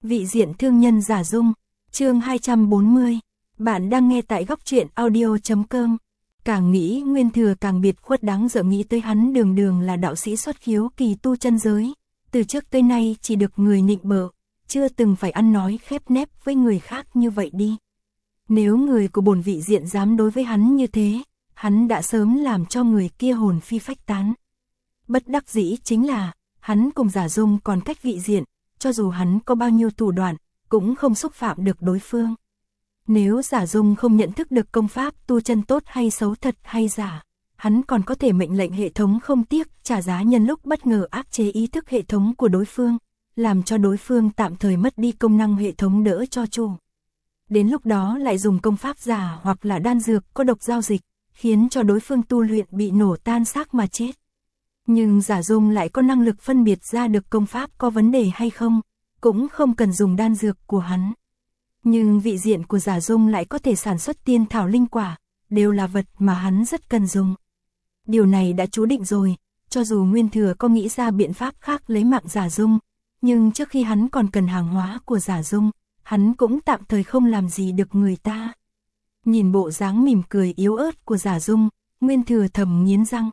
Vị diện thương nhân Giả Dung, chương 240. Bạn đang nghe tại góc truyện audio.com. Càng nghĩ Nguyên Thừa càng biệt khuất, đáng sợ nghĩ tới hắn đường đường là đạo sĩ xuất khiếu kỳ tu chân giới, từ trước tới nay chỉ được người nịnh bợ, chưa từng phải ăn nói khép nép với người khác như vậy đi. Nếu người của bổn vị diện dám đối với hắn như thế, hắn đã sớm làm cho người kia hồn phi phách tán. Bất đắc dĩ chính là, hắn cùng Giả Dung còn cách vị diện, cho dù hắn có bao nhiêu thủ đoạn, cũng không xúc phạm được đối phương. Nếu Giả Dung không nhận thức được công pháp tu chân tốt hay xấu, thật hay giả, hắn còn có thể mệnh lệnh hệ thống không tiếc trả giá nhân lúc bất ngờ áp chế ý thức hệ thống của đối phương, làm cho đối phương tạm thời mất đi công năng hệ thống đỡ cho chủ. Đến lúc đó lại dùng công pháp giả hoặc là đan dược có độc giao dịch, khiến cho đối phương tu luyện bị nổ tan xác mà chết. Nhưng Giả Dung lại có năng lực phân biệt ra được công pháp có vấn đề hay không, cũng không cần dùng đan dược của hắn. Nhưng vị diện của Giả Dung lại có thể sản xuất tiên thảo linh quả, đều là vật mà hắn rất cần dùng. Điều này đã chú định rồi, cho dù Nguyên Thừa có nghĩ ra biện pháp khác lấy mạng Giả Dung, nhưng trước khi hắn còn cần hàng hóa của Giả Dung, hắn cũng tạm thời không làm gì được người ta. Nhìn bộ dáng mỉm cười yếu ớt của Giả Dung, Nguyên Thừa thầm nghiến răng.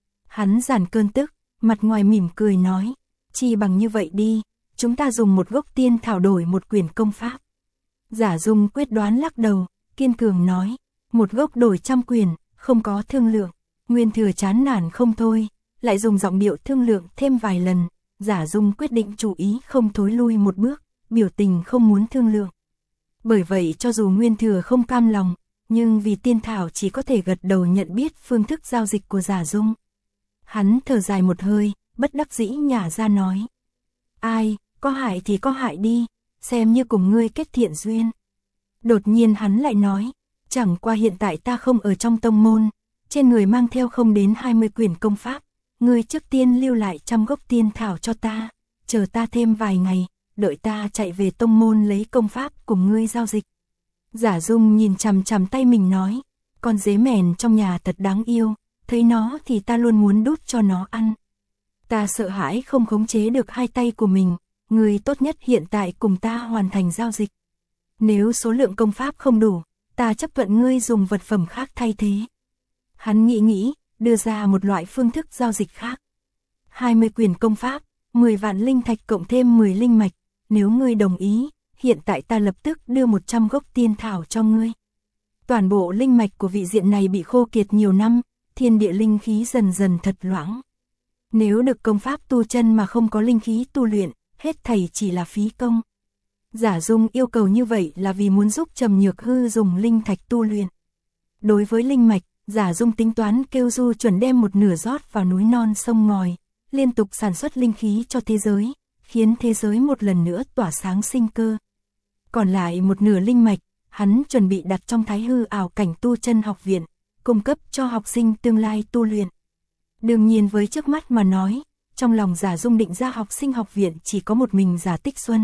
Hắn giàn cơn tức, mặt ngoài mỉm cười nói, chi bằng như vậy đi, chúng ta dùng một gốc tiên thảo đổi một quyển công pháp. Giả Dung quyết đoán lắc đầu, kiên cường nói, một gốc đổi 100 quyển, không có thương lượng. Nguyên Thừa chán nản không thôi, lại dùng giọng điệu thương lượng thêm vài lần. Giả Dung quyết định chủ ý không thối lui một bước, biểu tình không muốn thương lượng. Bởi vậy cho dù Nguyên Thừa không cam lòng, nhưng vì tiên thảo chỉ có thể gật đầu nhận biết phương thức giao dịch của Giả Dung. Hắn thở dài một hơi, bất đắc dĩ nhả ra nói. Ai, có hại thì có hại đi, xem như cùng ngươi kết thiện duyên. Đột nhiên hắn lại nói, chẳng qua hiện tại ta không ở trong tông môn, trên người mang theo không đến 20 quyển công pháp, ngươi trước tiên lưu lại 100 gốc tiên thảo cho ta, chờ ta thêm vài ngày, đợi ta chạy về tông môn lấy công pháp cùng ngươi giao dịch. Giả Dung nhìn chằm chằm tay mình nói, con dế mèn trong nhà thật đáng yêu, thấy nó thì ta luôn muốn đút cho nó ăn. Ta sợ hãi không khống chế được hai tay của mình, ngươi tốt nhất hiện tại cùng ta hoàn thành giao dịch. Nếu số lượng công pháp không đủ, ta chấp thuận ngươi dùng vật phẩm khác thay thế. Hắn nghĩ, đưa ra một loại phương thức giao dịch khác. 20 quyển công pháp, 10 vạn linh thạch cộng thêm 10 linh mạch, nếu ngươi đồng ý, hiện tại ta lập tức đưa 100 gốc tiên thảo cho ngươi. Toàn bộ linh mạch của vị diện này bị khô kiệt nhiều năm, thiên địa linh khí dần dần thật loãng. Nếu được công pháp tu chân mà không có linh khí tu luyện, hết thảy chỉ là phí công. Giả Dung yêu cầu như vậy là vì muốn giúp Trầm Nhược Hư dùng linh thạch tu luyện. Đối với linh mạch, Giả Dung tính toán kêu Du chuẩn đem một nửa rót vào núi non sông ngòi, liên tục sản xuất linh khí cho thế giới, khiến thế giới một lần nữa tỏa sáng sinh cơ. Còn lại một nửa linh mạch, hắn chuẩn bị đặt trong Thái Hư ảo cảnh tu chân học viện, cung cấp cho học sinh tương lai tu luyện. Đương nhiên với trước mắt mà nói, trong lòng Giả Dung định ra học sinh học viện chỉ có một mình Giả Tích Xuân.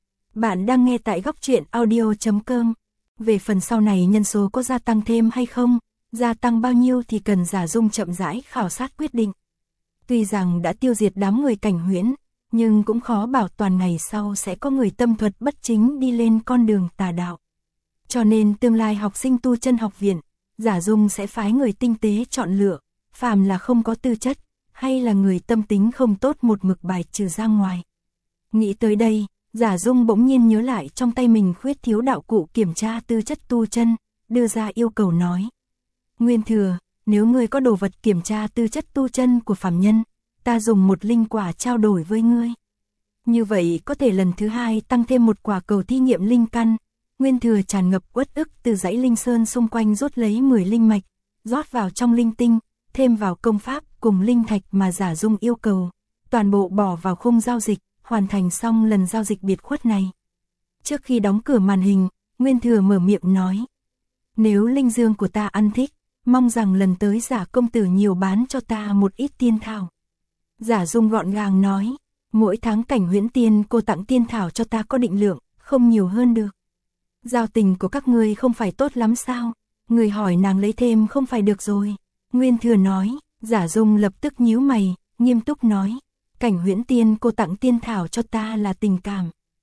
Bạn đang nghe tại góc truyện audio.com. Về phần sau này nhân số có gia tăng thêm hay không, gia tăng bao nhiêu thì cần Giả Dung chậm rãi khảo sát quyết định. Tuy rằng đã tiêu diệt đám người Cảnh Huyễn, nhưng cũng khó bảo toàn ngày sau sẽ có người tâm thuật bất chính đi lên con đường tà đạo. Cho nên tương lai học sinh tu chân học viện, Giả Dung sẽ phái người tinh tế chọn lựa, phàm là không có tư chất, hay là người tâm tính không tốt một mực bài trừ ra ngoài. Nghĩ tới đây, Giả Dung bỗng nhiên nhớ lại trong tay mình khuyết thiếu đạo cụ kiểm tra tư chất tu chân, đưa ra yêu cầu nói. Nguyên Thừa, nếu ngươi có đồ vật kiểm tra tư chất tu chân của phàm nhân, ta dùng một linh quả trao đổi với ngươi. Như vậy có thể lần thứ hai tăng thêm một quả cầu thí nghiệm linh căn. Nguyên Thừa tràn ngập uất ức từ dãy linh sơn xung quanh rút lấy 10 linh mạch, rót vào trong linh tinh, thêm vào công pháp cùng linh thạch mà Giả Dung yêu cầu, toàn bộ bỏ vào khung giao dịch, hoàn thành xong lần giao dịch biệt khuất này. Trước khi đóng cửa màn hình, Nguyên Thừa mở miệng nói, nếu linh dương của ta ăn thích, mong rằng lần tới Giả công tử nhiều bán cho ta một ít tiên thảo. Giả Dung gọn gàng nói, mỗi tháng Cảnh Huyễn tiên cô tặng tiên thảo cho ta có định lượng, không nhiều hơn được. Giao tình của các ngươi không phải tốt lắm sao, người hỏi nàng lấy thêm không phải được rồi. Nguyên Thừa nói, Giả Dung lập tức nhíu mày, nghiêm túc nói, Cảnh Huyễn tiên cô tặng tiên thảo cho ta là tình cảm.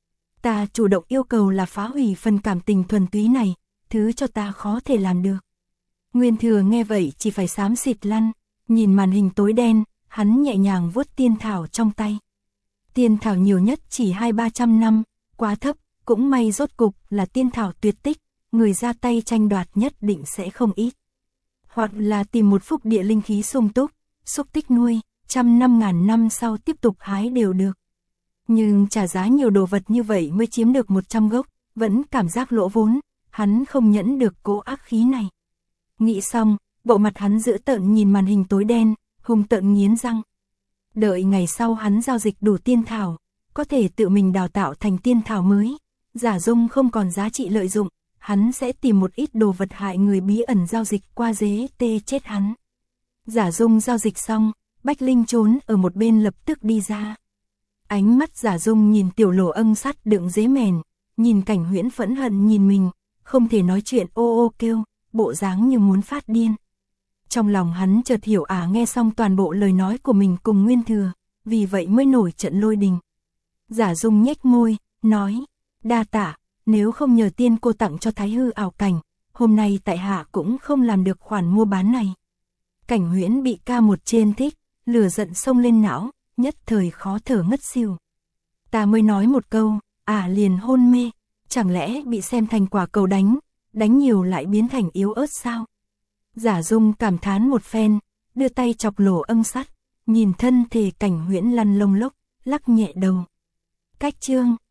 Ta chủ động yêu cầu là phá hủy phần cảm tình thuần túy này, thứ cho ta khó thể làm được. Nguyên Thừa nghe vậy chỉ phải xám xịt lăn, nhìn màn hình tối đen, hắn nhẹ nhàng vuốt tiên thảo trong tay. Tiên thảo nhiều nhất chỉ 200-300 năm, quá thấp, cũng may rốt cục là tiên thảo tuyệt tích, người ra tay tranh đoạt nhất định sẽ không ít. Hoặc là tìm một phúc địa linh khí sung túc, xúc tích nuôi, 100-5.000 năm sau tiếp tục hái đều được. Nhưng trả giá nhiều đồ vật như vậy mới chiếm được 100 gốc, vẫn cảm giác lỗ vốn, hắn không nhẫn được cỗ ác khí này. Nghĩ xong, bộ mặt hắn dữ tợn nhìn màn hình tối đen, hung tợn nghiến răng. Đợi ngày sau hắn giao dịch đủ tiên thảo, có thể tự mình đào tạo thành tiên thảo mới, Giả Dung không còn giá trị lợi dụng, hắn sẽ tìm một ít đồ vật hại người bí ẩn giao dịch qua dế tê chết hắn. Giả Dung giao dịch xong, Bách Linh trốn ở một bên lập tức đi ra. Ánh mắt Giả Dung nhìn tiểu lỗ ân sắt đựng dế mèn, nhìn Cảnh Huyễn phẫn hận nhìn mình, không thể nói chuyện ô ô kêu, bộ dáng như muốn phát điên. Trong lòng hắn chợt hiểu nghe xong toàn bộ lời nói của mình cùng Nguyên Thừa, vì vậy mới nổi trận lôi đình. Giả Dung nhếch môi, nói, đa tạ, nếu không nhờ tiên cô tặng cho Thái Hư ảo cảnh, hôm nay tại hạ cũng không làm được khoản mua bán này. Cảnh Huyễn bị ca một trên thích, lửa giận xông lên não, nhất thời khó thở ngất xỉu. Ta mới nói một câu, liền hôn mê, chẳng lẽ bị xem thành quả cầu đánh nhiều lại biến thành yếu ớt sao? Giả Dung cảm thán một phen, đưa tay chọc lỗ âm sắt, nhìn thân thể Cảnh Huyễn lăn lông lốc, lắc nhẹ đầu. Cách chương